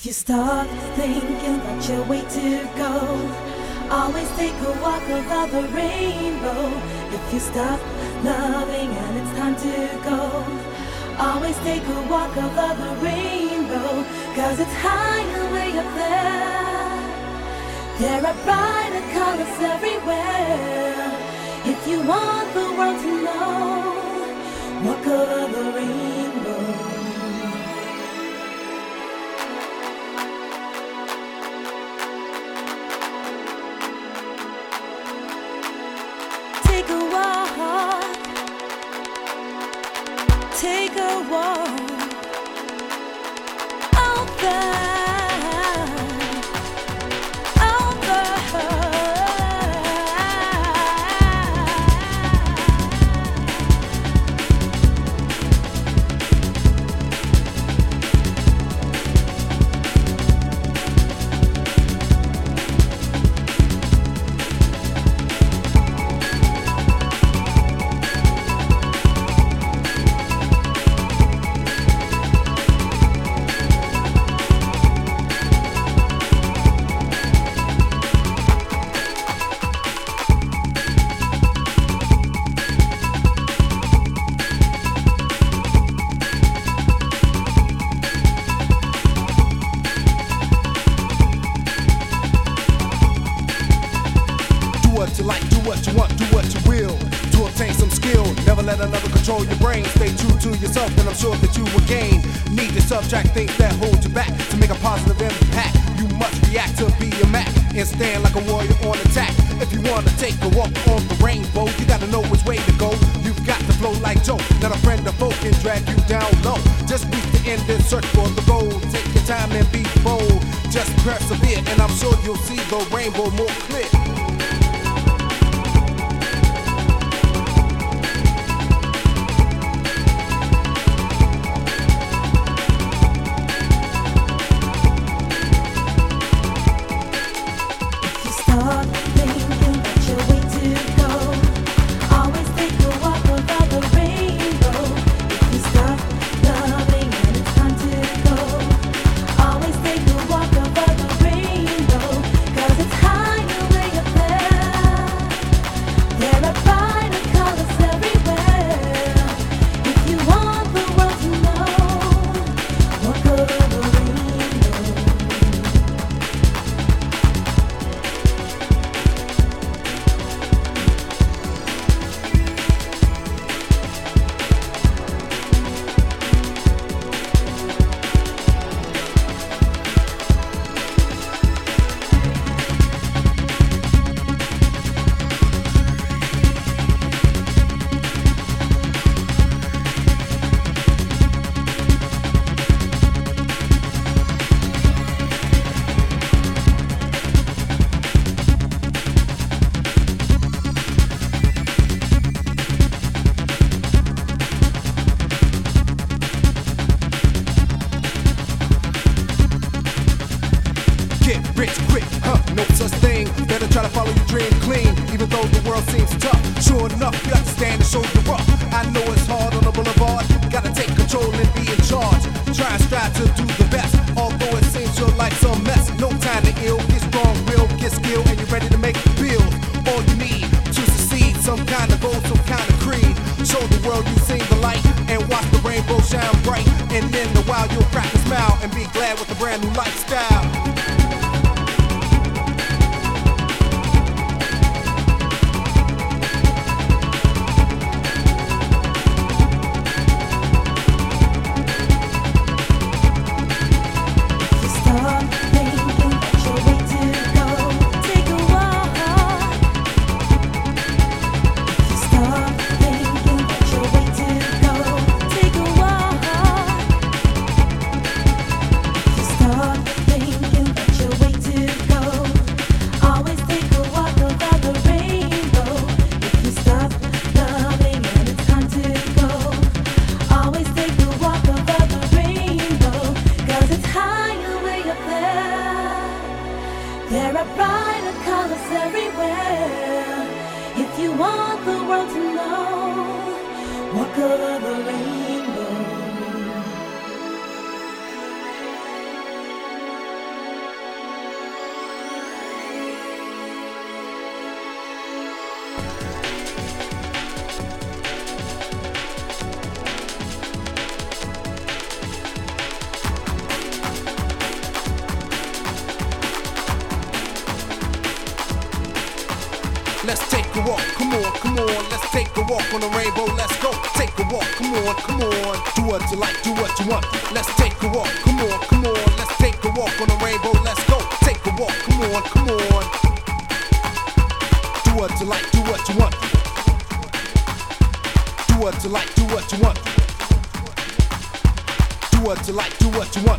If you start thinking about your way to go, always take a walk over the rainbow. If you stop loving and it's time to go, always take a walk over the rainbow. 'Cause it's higher way up there. There are brighter colors everywhere. If you want the world to know, walk over the rainbow. Take a walk, take a walk out there, out there. What you like, do what you want, do what you will to obtain some skill. Never let another control your brain. Stay true to yourself, and I'm sure that you will gain. Need to subtract things that hold you back to make a positive impact. You must react to be a Mac and stand like a warrior on attack. If you wanna take a walk on the rainbow, you gotta know which way to go. You've got to flow like Joe, not a friend of folk can drag you down low. Just reach the end and search for the goal. Take your time and be bold. Just persevere, and I'm sure you'll see the rainbow more clear. Get rich quick, no such thing. Better try to follow your dream clean, even though the world seems tough. Sure enough, you got to stand and show you're rough. I know it's hard on the boulevard. Gotta take control and be in charge. Try and strive to do the best, although it seems your life's a mess. No time to ill, get strong, real, get skill, and you're ready to make the bill. All you need to succeed, some kind of goal, some kind of creed. Show the world you seen the light and watch the rainbow shine bright. And in the while you'll crack a smile and be glad with a brand new lifestyle. There are brighter colors everywhere. If you want the world to know, walk over the rainbow. walk, come on, let's take a walk on the rainbow, let's go. Take a walk, come on, do what you like, do what you want. Let's take a walk, come on, let's take a walk on the rainbow, let's go. Take a walk, come on. Do what you like, do what you want. Do what you like, do what you want. Do what you like, do what you want.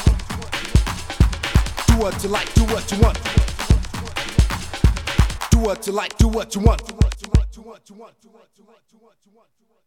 Do what you like, do what you want. Do what you like, do what you want.